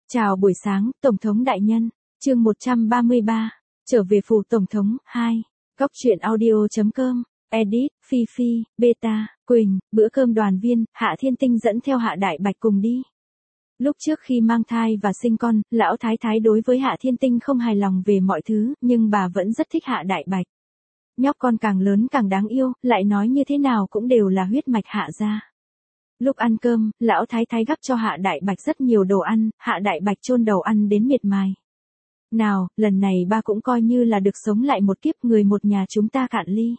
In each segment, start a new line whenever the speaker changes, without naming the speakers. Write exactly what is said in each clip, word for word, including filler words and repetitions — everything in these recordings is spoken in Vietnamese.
Chào buổi sáng, Tổng thống đại nhân. Chương một trăm ba mươi ba. Trở về phủ Tổng thống, hai. Góc truyện audio.com. Edit, Phi Phi, Beta, Quỳnh, bữa cơm đoàn viên, Hạ Thiên Tinh dẫn theo Hạ Đại Bạch cùng đi. Lúc trước khi mang thai và sinh con, lão thái thái đối với Hạ Thiên Tinh không hài lòng về mọi thứ, nhưng bà vẫn rất thích Hạ Đại Bạch. Nhóc con càng lớn càng đáng yêu, lại nói như thế nào cũng đều là huyết mạch Hạ gia. Lúc ăn cơm, lão thái thái gắp cho Hạ Đại Bạch rất nhiều đồ ăn, Hạ Đại Bạch chôn đầu ăn đến miệt mài. Nào, lần này ba cũng coi như là được sống lại một kiếp, người một nhà chúng ta cạn ly.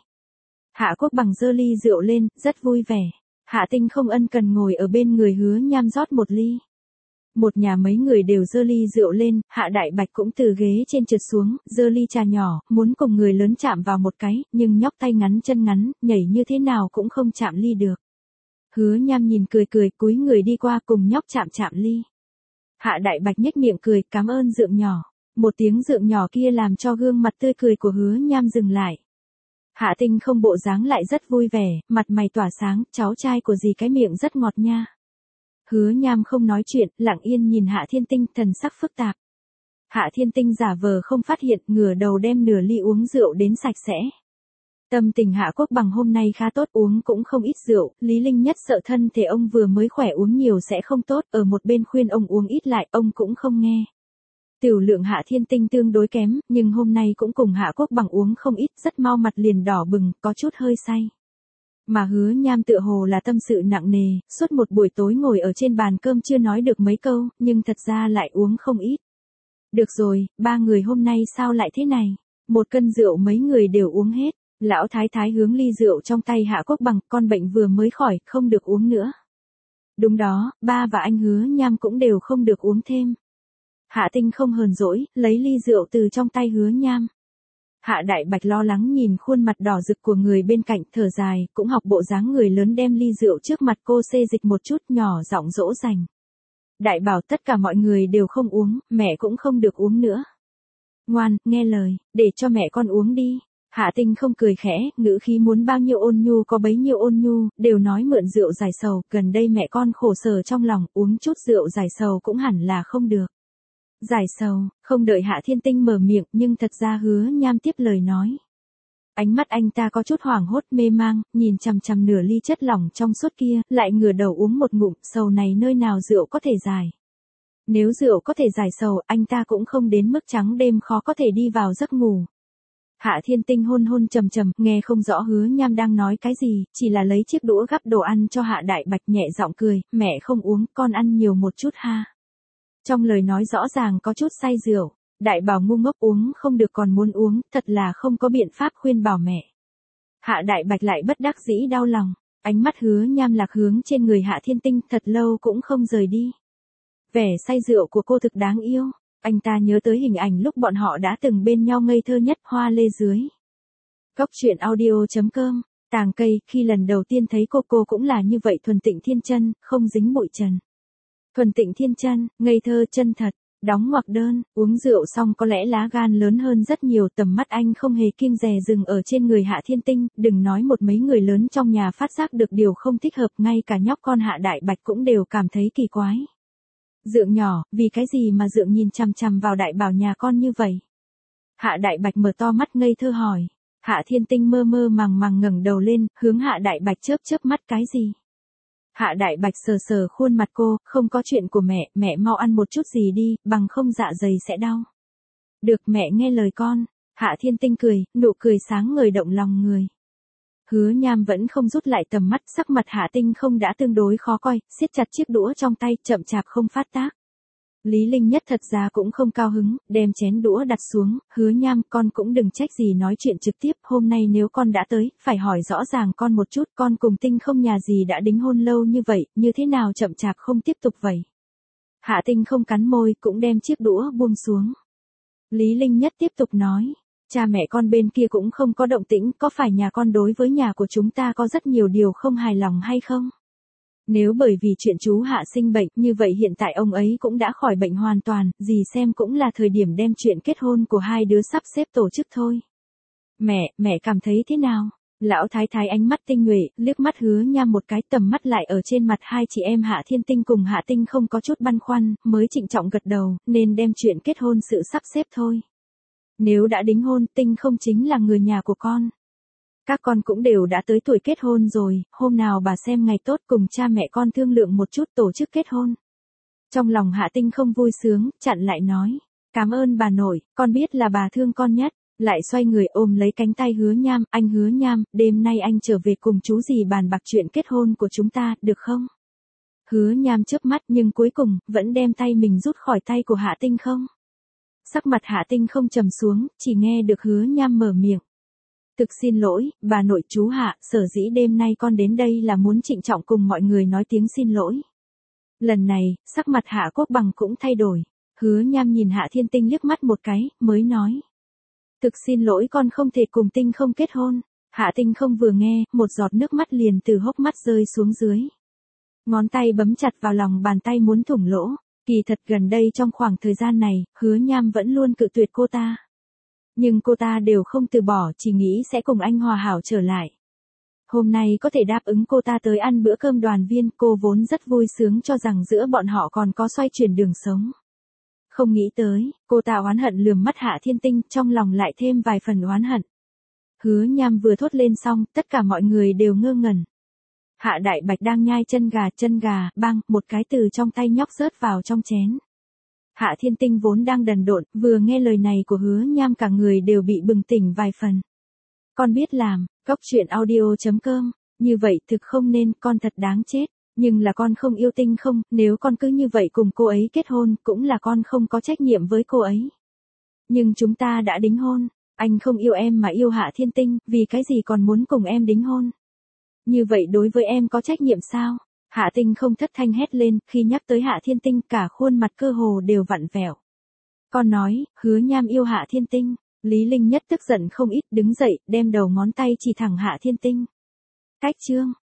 Hạ Quốc Bằng giơ ly rượu lên, rất vui vẻ. Hạ Tinh không ân cần ngồi ở bên người Hứa Nham rót một ly. Một nhà mấy người đều giơ ly rượu lên, Hạ Đại Bạch cũng từ ghế trên trượt xuống, giơ ly trà nhỏ, muốn cùng người lớn chạm vào một cái, nhưng nhóc tay ngắn chân ngắn, nhảy như thế nào cũng không chạm ly được. Hứa Nham nhìn cười cười, cúi người đi qua cùng nhóc chạm chạm ly. Hạ Đại Bạch nhếch miệng cười, cảm ơn dượng nhỏ. Một tiếng dượng nhỏ kia làm cho gương mặt tươi cười của Hứa Nham dừng lại. Hạ Tinh không bộ dáng lại rất vui vẻ, mặt mày tỏa sáng, cháu trai của dì cái miệng rất ngọt nha. Hứa Nham không nói chuyện, lặng yên nhìn Hạ Thiên Tinh, thần sắc phức tạp. Hạ Thiên Tinh giả vờ không phát hiện, ngửa đầu đem nửa ly uống rượu đến sạch sẽ. Tâm tình Hạ Quốc Bằng hôm nay khá tốt, uống cũng không ít rượu, Lý Linh Nhất sợ thân thể ông vừa mới khỏe uống nhiều sẽ không tốt, ở một bên khuyên ông uống ít lại, ông cũng không nghe. Tiểu lượng Hạ Thiên Tinh tương đối kém, nhưng hôm nay cũng cùng Hạ Quốc Bằng uống không ít, rất mau mặt liền đỏ bừng, có chút hơi say. Mà Hứa Nham tựa hồ là tâm sự nặng nề, suốt một buổi tối ngồi ở trên bàn cơm chưa nói được mấy câu, nhưng thật ra lại uống không ít. Được rồi, ba người hôm nay sao lại thế này? Một cân rượu mấy người đều uống hết. Lão thái thái hướng ly rượu trong tay Hạ Quốc Bằng, con bệnh vừa mới khỏi, không được uống nữa. Đúng đó, ba và anh Hứa Nham cũng đều không được uống thêm. Hạ Tinh không hờn dỗi, lấy ly rượu từ trong tay Hứa Nham. Hạ Đại Bạch lo lắng nhìn khuôn mặt đỏ rực của người bên cạnh, thở dài, cũng học bộ dáng người lớn đem ly rượu trước mặt cô xê dịch một chút, nhỏ giọng dỗ dành. Đại bảo tất cả mọi người đều không uống, mẹ cũng không được uống nữa. Ngoan, nghe lời, để cho mẹ con uống đi. Hạ Tinh không cười khẽ, ngữ khí muốn bao nhiêu ôn nhu có bấy nhiêu ôn nhu, đều nói mượn rượu giải sầu, gần đây mẹ con khổ sở trong lòng, uống chút rượu giải sầu cũng hẳn là không được. Giải sầu, không đợi Hạ Thiên Tinh mở miệng, nhưng thật ra Hứa Nham tiếp lời nói. Ánh mắt anh ta có chút hoảng hốt mê mang, nhìn chằm chằm nửa ly chất lỏng trong suốt kia, lại ngửa đầu uống một ngụm, sầu này nơi nào rượu có thể giải. Nếu rượu có thể giải sầu, anh ta cũng không đến mức trắng đêm khó có thể đi vào giấc ngủ. Hạ Thiên Tinh hôn hôn trầm trầm, nghe không rõ Hứa Nham đang nói cái gì, chỉ là lấy chiếc đũa gắp đồ ăn cho Hạ Đại Bạch, nhẹ giọng cười, mẹ không uống, con ăn nhiều một chút ha. Trong lời nói rõ ràng có chút say rượu, Đại bảo ngu ngốc uống không được còn muốn uống, thật là không có biện pháp khuyên bảo mẹ. Hạ Đại Bạch lại bất đắc dĩ đau lòng, ánh mắt Hứa Nham lạc hướng trên người Hạ Thiên Tinh, thật lâu cũng không rời đi. Vẻ say rượu của cô thực đáng yêu. Anh ta nhớ tới hình ảnh lúc bọn họ đã từng bên nhau ngây thơ nhất, hoa lê dưới. Góc truyện audio.com. Tàng cây, khi lần đầu tiên thấy cô cô cũng là như vậy, thuần tịnh thiên chân, không dính bụi trần. Thuần tịnh thiên chân, ngây thơ chân thật, đóng ngoặc đơn, uống rượu xong có lẽ lá gan lớn hơn rất nhiều, tầm mắt anh không hề kiêng dè dừng ở trên người Hạ Thiên Tinh, đừng nói một mấy người lớn trong nhà phát giác được điều không thích hợp, ngay cả nhóc con Hạ Đại Bạch cũng đều cảm thấy kỳ quái. Dượng nhỏ, vì cái gì mà dượng nhìn chằm chằm vào đại bảo nhà con như vậy? Hạ Đại Bạch mở to mắt ngây thơ hỏi. Hạ Thiên Tinh mơ mơ màng màng ngẩng đầu lên, hướng Hạ Đại Bạch chớp chớp mắt, cái gì? Hạ Đại Bạch sờ sờ khuôn mặt cô, không có chuyện của mẹ, mẹ mau ăn một chút gì đi, bằng không dạ dày sẽ đau. Được, mẹ nghe lời con. Hạ Thiên Tinh cười, nụ cười sáng ngời động lòng người. Hứa Nham vẫn không rút lại tầm mắt, sắc mặt Hạ Tinh không đã tương đối khó coi, siết chặt chiếc đũa trong tay, chậm chạp không phát tác. Lý Linh Nhất thật ra cũng không cao hứng, đem chén đũa đặt xuống, Hứa Nham, con cũng đừng trách gì nói chuyện trực tiếp, hôm nay nếu con đã tới, phải hỏi rõ ràng con một chút, con cùng Tinh không nhà gì đã đính hôn lâu như vậy, như thế nào chậm chạp không tiếp tục vậy? Hạ Tinh không cắn môi, cũng đem chiếc đũa buông xuống. Lý Linh Nhất tiếp tục nói. Cha mẹ con bên kia cũng không có động tĩnh, có phải nhà con đối với nhà của chúng ta có rất nhiều điều không hài lòng hay không? Nếu bởi vì chuyện chú Hạ sinh bệnh, như vậy hiện tại ông ấy cũng đã khỏi bệnh hoàn toàn, dì xem cũng là thời điểm đem chuyện kết hôn của hai đứa sắp xếp tổ chức thôi. Mẹ, mẹ cảm thấy thế nào? Lão thái thái ánh mắt tinh nhuệ, liếc mắt Hứa Nham một cái, tầm mắt lại ở trên mặt hai chị em Hạ Thiên Tinh cùng Hạ Tinh không có chút băn khoăn, mới trịnh trọng gật đầu, nên đem chuyện kết hôn sự sắp xếp thôi. Nếu đã đính hôn, Tinh không chính là người nhà của con. Các con cũng đều đã tới tuổi kết hôn rồi, hôm nào bà xem ngày tốt cùng cha mẹ con thương lượng một chút tổ chức kết hôn. Trong lòng Hạ Tinh không vui sướng, chặn lại nói, cảm ơn bà nội, con biết là bà thương con nhất. Lại xoay người ôm lấy cánh tay Hứa Nham, anh Hứa Nham, đêm nay anh trở về cùng chú dì bàn bạc chuyện kết hôn của chúng ta, được không? Hứa Nham chớp mắt nhưng cuối cùng, vẫn đem tay mình rút khỏi tay của Hạ Tinh không. Sắc mặt Hạ Tinh không trầm xuống, chỉ nghe được Hứa Nham mở miệng. Thực xin lỗi, bà nội chú Hạ, sở dĩ đêm nay con đến đây là muốn trịnh trọng cùng mọi người nói tiếng xin lỗi. Lần này, sắc mặt Hạ Quốc Bằng cũng thay đổi. Hứa Nham nhìn Hạ Thiên Tinh liếc mắt một cái, mới nói. Thực xin lỗi con không thể cùng Tinh không kết hôn. Hạ Tinh không vừa nghe, một giọt nước mắt liền từ hốc mắt rơi xuống dưới. Ngón tay bấm chặt vào lòng bàn tay muốn thủng lỗ. Kỳ thật gần đây trong khoảng thời gian này, Hứa Nham vẫn luôn cự tuyệt cô ta. Nhưng cô ta đều không từ bỏ, chỉ nghĩ sẽ cùng anh hòa hảo trở lại. Hôm nay có thể đáp ứng cô ta tới ăn bữa cơm đoàn viên, cô vốn rất vui sướng cho rằng giữa bọn họ còn có xoay chuyển đường sống. Không nghĩ tới, cô ta oán hận lườm mắt Hạ Thiên Tinh, trong lòng lại thêm vài phần oán hận. Hứa Nham vừa thốt lên xong, tất cả mọi người đều ngơ ngẩn. Hạ Đại Bạch đang nhai chân gà, chân gà, bang, một cái từ trong tay nhóc rớt vào trong chén. Hạ Thiên Tinh vốn đang đần độn, vừa nghe lời này của Hứa Nham cả người đều bị bừng tỉnh vài phần. Con biết làm, góc truyện audio chấm com, như vậy thực không nên, con thật đáng chết. Nhưng là con không yêu Tinh không, nếu con cứ như vậy cùng cô ấy kết hôn, cũng là con không có trách nhiệm với cô ấy. Nhưng chúng ta đã đính hôn, anh không yêu em mà yêu Hạ Thiên Tinh, vì cái gì còn muốn cùng em đính hôn? Như vậy đối với em có trách nhiệm sao? Hạ Tinh không thất thanh hét lên, khi nhắc tới Hạ Thiên Tinh cả khuôn mặt cơ hồ đều vặn vẹo. Con nói, Hứa Nham yêu Hạ Thiên Tinh, Lý Linh Nhất tức giận không ít, đứng dậy, đem đầu ngón tay chỉ thẳng Hạ Thiên Tinh. Cách chương